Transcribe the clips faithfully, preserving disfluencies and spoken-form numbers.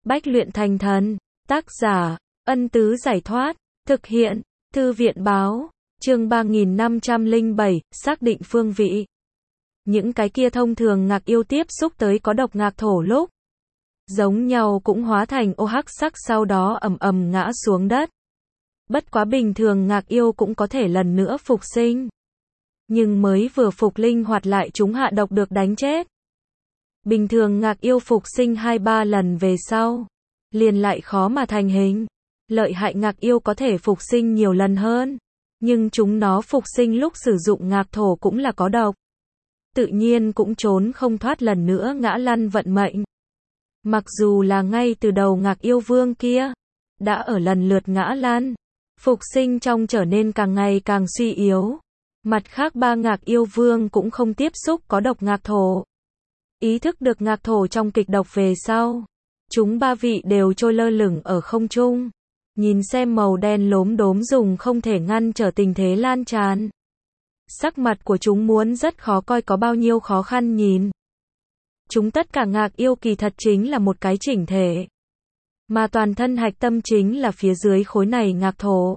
Bách luyện thành thần. Tác giả, Ân Tứ Giải Thoát. Thực hiện, Thư viện Báo. Chương ba nghìn năm trăm lẻ bảy, xác định phương vị. Những cái kia thông thường ngạc yêu tiếp xúc tới có độc ngạc thổ lúc giống nhau cũng hóa thành ô hắc sắc, sau đó ầm ầm ngã xuống đất. Bất quá bình thường ngạc yêu cũng có thể lần nữa phục sinh. Nhưng mới vừa phục linh hoạt lại chúng hạ độc được đánh chết. Bình thường ngạc yêu phục sinh hai ba lần về sau, liền lại khó mà thành hình. Lợi hại ngạc yêu có thể phục sinh nhiều lần hơn. Nhưng chúng nó phục sinh lúc sử dụng ngạc thổ cũng là có độc. Tự nhiên cũng trốn không thoát lần nữa ngã lăn vận mệnh. Mặc dù là ngay từ đầu ngạc yêu vương kia đã ở lần lượt ngã lăn, phục sinh trong trở nên càng ngày càng suy yếu. Mặt khác ba ngạc yêu vương cũng không tiếp xúc có độc ngạc thổ. Ý thức được ngạc thổ trong kịch độc về sau, chúng ba vị đều trôi lơ lửng ở không trung, nhìn xem màu đen lốm đốm dùng không thể ngăn trở tình thế lan tràn. Sắc mặt của chúng muốn rất khó coi, có bao nhiêu khó khăn nhìn. Chúng tất cả ngạc yêu kỳ thật chính là một cái chỉnh thể, mà toàn thân hạch tâm chính là phía dưới khối này ngạc thổ.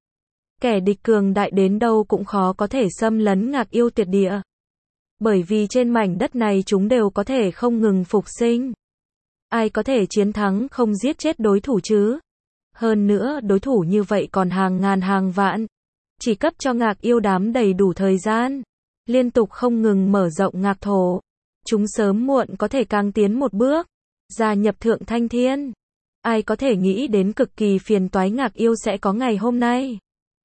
Kẻ địch cường đại đến đâu cũng khó có thể xâm lấn ngạc yêu tuyệt địa. Bởi vì trên mảnh đất này chúng đều có thể không ngừng phục sinh. Ai có thể chiến thắng không giết chết đối thủ chứ? Hơn nữa đối thủ như vậy còn hàng ngàn hàng vạn. Chỉ cấp cho ngạc yêu đám đầy đủ thời gian, liên tục không ngừng mở rộng ngạc thổ, chúng sớm muộn có thể càng tiến một bước, gia nhập thượng thanh thiên. Ai có thể nghĩ đến cực kỳ phiền toái ngạc yêu sẽ có ngày hôm nay.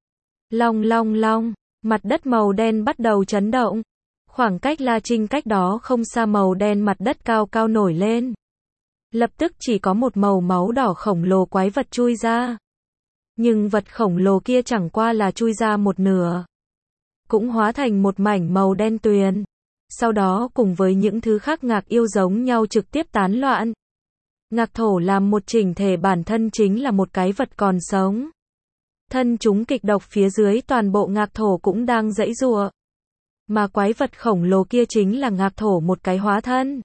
Long long long, mặt đất màu đen bắt đầu chấn động. Khoảng cách La Trinh cách đó không xa, màu đen mặt đất cao cao nổi lên. Lập tức chỉ có một màu máu đỏ khổng lồ quái vật chui ra. Nhưng vật khổng lồ kia chẳng qua là chui ra một nửa, cũng hóa thành một mảnh màu đen tuyền. Sau đó cùng với những thứ khác ngạc yêu giống nhau trực tiếp tán loạn. Ngạc thổ làm một chỉnh thể bản thân chính là một cái vật còn sống. Thân chúng kịch độc phía dưới toàn bộ ngạc thổ cũng đang giãy giụa. Mà quái vật khổng lồ kia chính là ngạc thổ một cái hóa thân.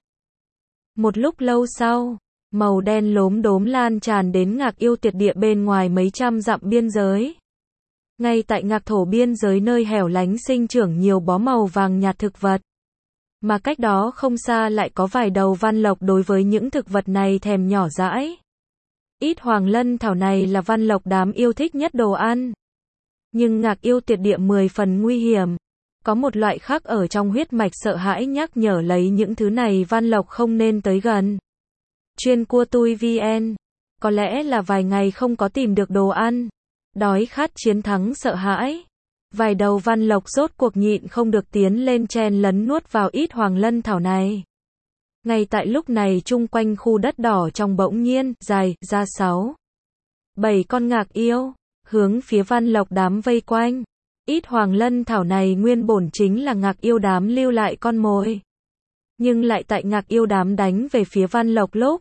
Một lúc lâu sau, màu đen lốm đốm lan tràn đến ngạc yêu tuyệt địa bên ngoài mấy trăm dặm biên giới. Ngay tại ngạc thổ biên giới nơi hẻo lánh sinh trưởng nhiều bó màu vàng nhạt thực vật. Mà cách đó không xa lại có vài đầu văn lộc đối với những thực vật này thèm nhỏ dãi. Ít hoàng lân thảo này là văn lộc đám yêu thích nhất đồ ăn. Nhưng ngạc yêu tuyệt địa mười phần nguy hiểm. Có một loại khác ở trong huyết mạch sợ hãi nhắc nhở lấy những thứ này văn lộc không nên tới gần. Chuyên cua tui vn. Có lẽ là vài ngày không có tìm được đồ ăn. Đói khát chiến thắng sợ hãi. Vài đầu văn lộc rốt cuộc nhịn không được tiến lên chen lấn nuốt vào ít hoàng lân thảo này. Ngay tại lúc này chung quanh khu đất đỏ trong bỗng nhiên dài ra sáu, bảy con ngạc yêu, hướng phía văn lộc đám vây quanh. Ít hoàng lân thảo này nguyên bổn chính là ngạc yêu đám lưu lại con mồi. Nhưng lại tại ngạc yêu đám đánh về phía văn lộc lúc,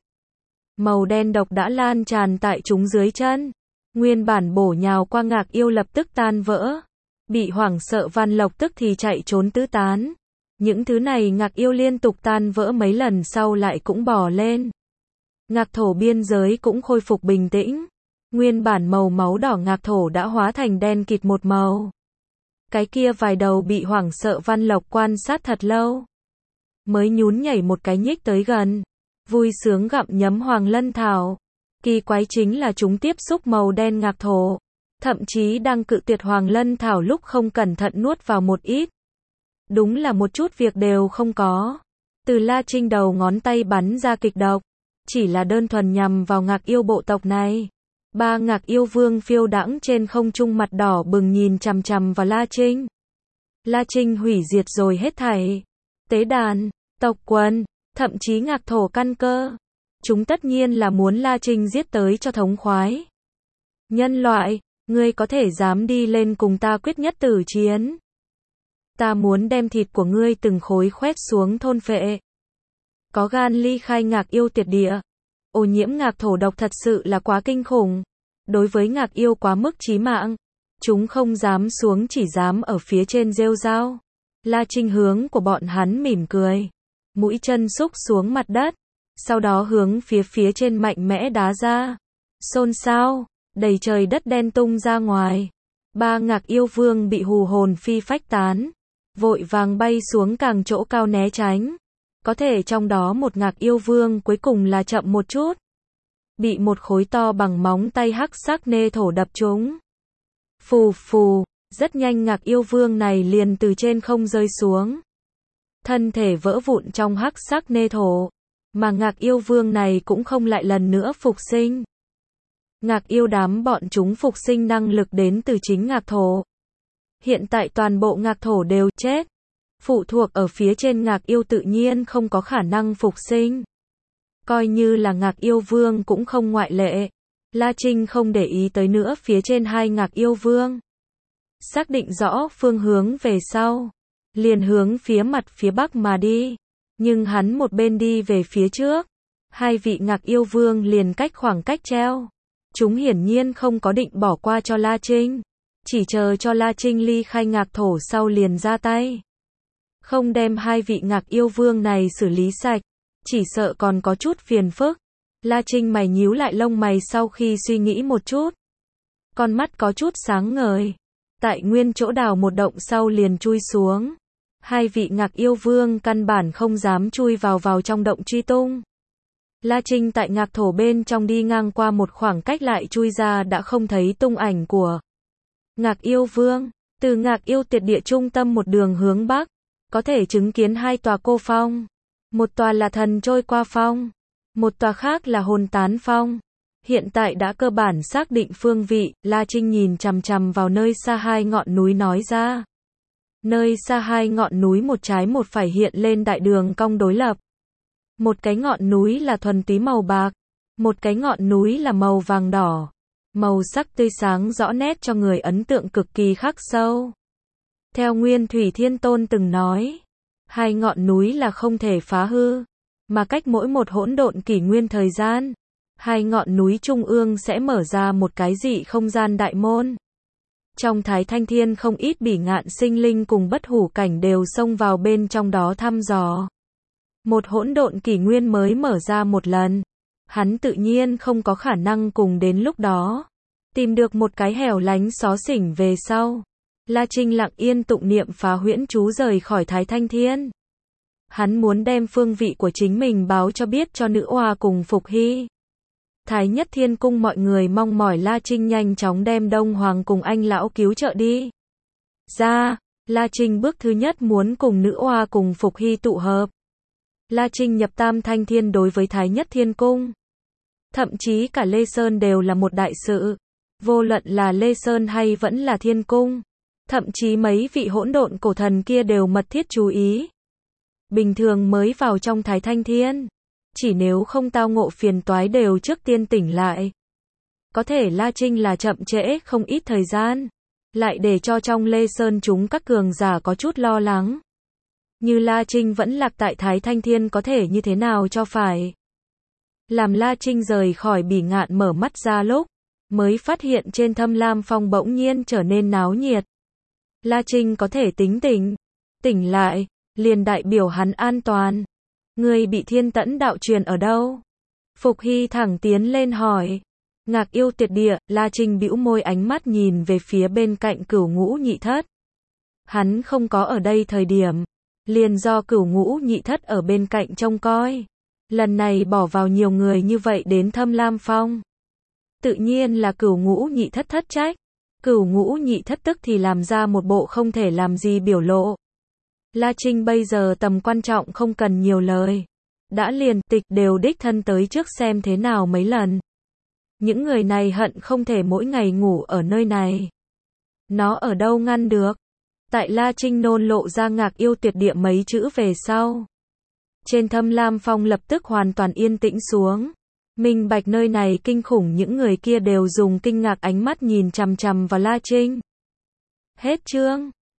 màu đen độc đã lan tràn tại chúng dưới chân. Nguyên bản bổ nhào qua ngạc yêu lập tức tan vỡ. Bị hoảng sợ văn lộc tức thì chạy trốn tứ tán. Những thứ này ngạc yêu liên tục tan vỡ mấy lần sau lại cũng bò lên. Ngạc thổ biên giới cũng khôi phục bình tĩnh. Nguyên bản màu máu đỏ ngạc thổ đã hóa thành đen kịt một màu. Cái kia vài đầu bị hoảng sợ văn lộc quan sát thật lâu, mới nhún nhảy một cái nhích tới gần, vui sướng gặm nhấm hoàng lân thảo. Kỳ quái chính là chúng tiếp xúc màu đen ngạc thổ, thậm chí đang cự tuyệt hoàng lân thảo lúc không cẩn thận nuốt vào một ít. Đúng là một chút việc đều không có. Từ La Trinh đầu ngón tay bắn ra kịch độc, chỉ là đơn thuần nhằm vào ngạc yêu bộ tộc này. Ba ngạc yêu vương phiêu đãng trên không trung mặt đỏ bừng nhìn chằm chằm vào La Trinh. La Trinh hủy diệt rồi hết thảy. Tế đàn, tộc quần, thậm chí ngạc thổ căn cơ. Chúng tất nhiên là muốn La Trinh giết tới cho thống khoái. Nhân loại, ngươi có thể dám đi lên cùng ta quyết nhất tử chiến. Ta muốn đem thịt của ngươi từng khối khoét xuống thôn phệ. Có gan ly khai ngạc yêu tuyệt địa. Ô nhiễm ngạc thổ độc thật sự là quá kinh khủng. Đối với ngạc yêu quá mức chí mạng. Chúng không dám xuống, chỉ dám ở phía trên rêu rao. La Trinh hướng của bọn hắn mỉm cười. Mũi chân xúc xuống mặt đất. sau đó hướng phía phía trên mạnh mẽ đá ra. Xôn xao, đầy trời đất đen tung ra ngoài. Ba Ngạc Yêu Vương bị hù hồn phi phách tán, vội vàng bay xuống càng chỗ cao né tránh. Có thể trong đó một Ngạc Yêu Vương cuối cùng là chậm một chút, bị một khối to bằng móng tay hắc sắc nê thổ đập trúng. Phù phù, rất nhanh Ngạc Yêu Vương này liền từ trên không rơi xuống, thân thể vỡ vụn trong hắc sắc nê thổ, mà Ngạc Yêu Vương này cũng không lại lần nữa phục sinh. Ngạc Yêu đám bọn chúng phục sinh năng lực đến từ chính Ngạc Thổ. Hiện tại toàn bộ Ngạc Thổ đều chết, phụ thuộc ở phía trên Ngạc Yêu tự nhiên không có khả năng phục sinh. Coi như là Ngạc Yêu Vương cũng không ngoại lệ. La Trinh không để ý tới nữa phía trên hai Ngạc Yêu Vương. Xác định rõ phương hướng về sau, liền hướng phía mặt phía bắc mà đi. Nhưng hắn một bên đi về phía trước, hai vị Ngạc Yêu Vương liền cách khoảng cách treo. Chúng hiển nhiên không có định bỏ qua cho La Trinh, chỉ chờ cho La Trinh ly khai Ngạc Thổ sau liền ra tay. Không đem hai vị Ngạc Yêu Vương này xử lý sạch, chỉ sợ còn có chút phiền phức. La Trinh mày nhíu lại lông mày sau khi suy nghĩ một chút. Con mắt có chút sáng ngời. Tại nguyên chỗ đào một động sau liền chui xuống. Hai vị Ngạc Yêu Vương căn bản không dám chui vào vào trong động truy tung. La Trinh tại Ngạc Thổ bên trong đi ngang qua một khoảng cách lại chui ra đã không thấy tung ảnh của Ngạc Yêu Vương. Từ Ngạc Yêu Tuyệt Địa trung tâm một đường hướng bắc, có thể chứng kiến hai tòa cô phong. Một tòa là thần trôi qua phong, một tòa khác là hồn tán phong. Hiện tại đã cơ bản xác định phương vị, La Trinh nhìn chằm chằm vào nơi xa hai ngọn núi nói ra. Nơi xa hai ngọn núi một trái một phải hiện lên đại đường cong đối lập. Một cái ngọn núi là thuần túy màu bạc, một cái ngọn núi là màu vàng đỏ. Màu sắc tươi sáng rõ nét cho người ấn tượng cực kỳ khắc sâu. Theo Nguyên Thủy Thiên Tôn từng nói, hai ngọn núi là không thể phá hư, mà cách mỗi một hỗn độn kỷ nguyên thời gian, hai ngọn núi trung ương sẽ mở ra một cái dị không gian đại môn. Trong Thái Thanh Thiên không ít bỉ ngạn sinh linh cùng bất hủ cảnh đều xông vào bên trong đó thăm dò. Một hỗn độn kỷ nguyên mới mở ra một lần, hắn tự nhiên không có khả năng cùng đến lúc đó tìm được một cái hẻo lánh xó xỉnh về sau. La Trinh lặng yên tụng niệm phá huyễn chú rời khỏi Thái Thanh Thiên. Hắn muốn đem phương vị của chính mình báo cho biết cho nữ oa cùng Phục Hy. Thái Nhất Thiên Cung mọi người mong mỏi La Trinh nhanh chóng đem Đông Hoàng cùng anh lão cứu trợ đi ra. La Trinh bước thứ nhất muốn cùng nữ oa cùng Phục Hy tụ hợp. La Trinh nhập Tam Thanh Thiên đối với Thái Nhất Thiên Cung, thậm chí cả Lê Sơn đều là một đại sự. Vô luận là Lê Sơn hay vẫn là Thiên Cung, thậm chí mấy vị hỗn độn cổ thần kia đều mật thiết chú ý. Bình thường mới vào trong Thái Thanh Thiên, chỉ nếu không tao ngộ phiền toái đều trước tiên tỉnh lại. Có thể La Trinh là chậm trễ không ít thời gian, lại để cho trong Lê Sơn chúng các cường giả có chút lo lắng. Như La Trinh vẫn lạc tại Thái Thanh Thiên có thể như thế nào cho phải. Làm La Trinh rời khỏi bỉ ngạn mở mắt ra lúc, mới phát hiện trên Thâm Lam Phong bỗng nhiên trở nên náo nhiệt. La Trinh có thể tính tỉnh, tỉnh lại, liền đại biểu hắn an toàn. Người bị Thiên Tẫn đạo truyền ở đâu? Phục Hy thẳng tiến lên hỏi. Ngạc Yêu Tuyệt Địa, La Trinh bĩu môi ánh mắt nhìn về phía bên cạnh Cửu Ngũ Nhị Thất. Hắn không có ở đây thời điểm, liền do Cửu Ngũ Nhị Thất ở bên cạnh trông coi. Lần này bỏ vào nhiều người như vậy đến Thâm Lam Phong, tự nhiên là Cửu Ngũ Nhị Thất thất trách. Cửu Ngũ Nhị Thất tức thì làm ra một bộ không thể làm gì biểu lộ. La Trinh bây giờ tầm quan trọng không cần nhiều lời. Đã liền tịch đều đích thân tới trước xem thế nào mấy lần. Những người này hận không thể mỗi ngày ngủ ở nơi này. Nó ở đâu ngăn được. Tại La Trinh nôn lộ ra Ngạc Yêu Tuyệt Địa mấy chữ về sau, trên Thâm Lam Phong lập tức hoàn toàn yên tĩnh xuống. Minh bạch nơi này kinh khủng, những người kia đều dùng kinh ngạc ánh mắt nhìn chằm chằm vào La Trinh. Hết chương.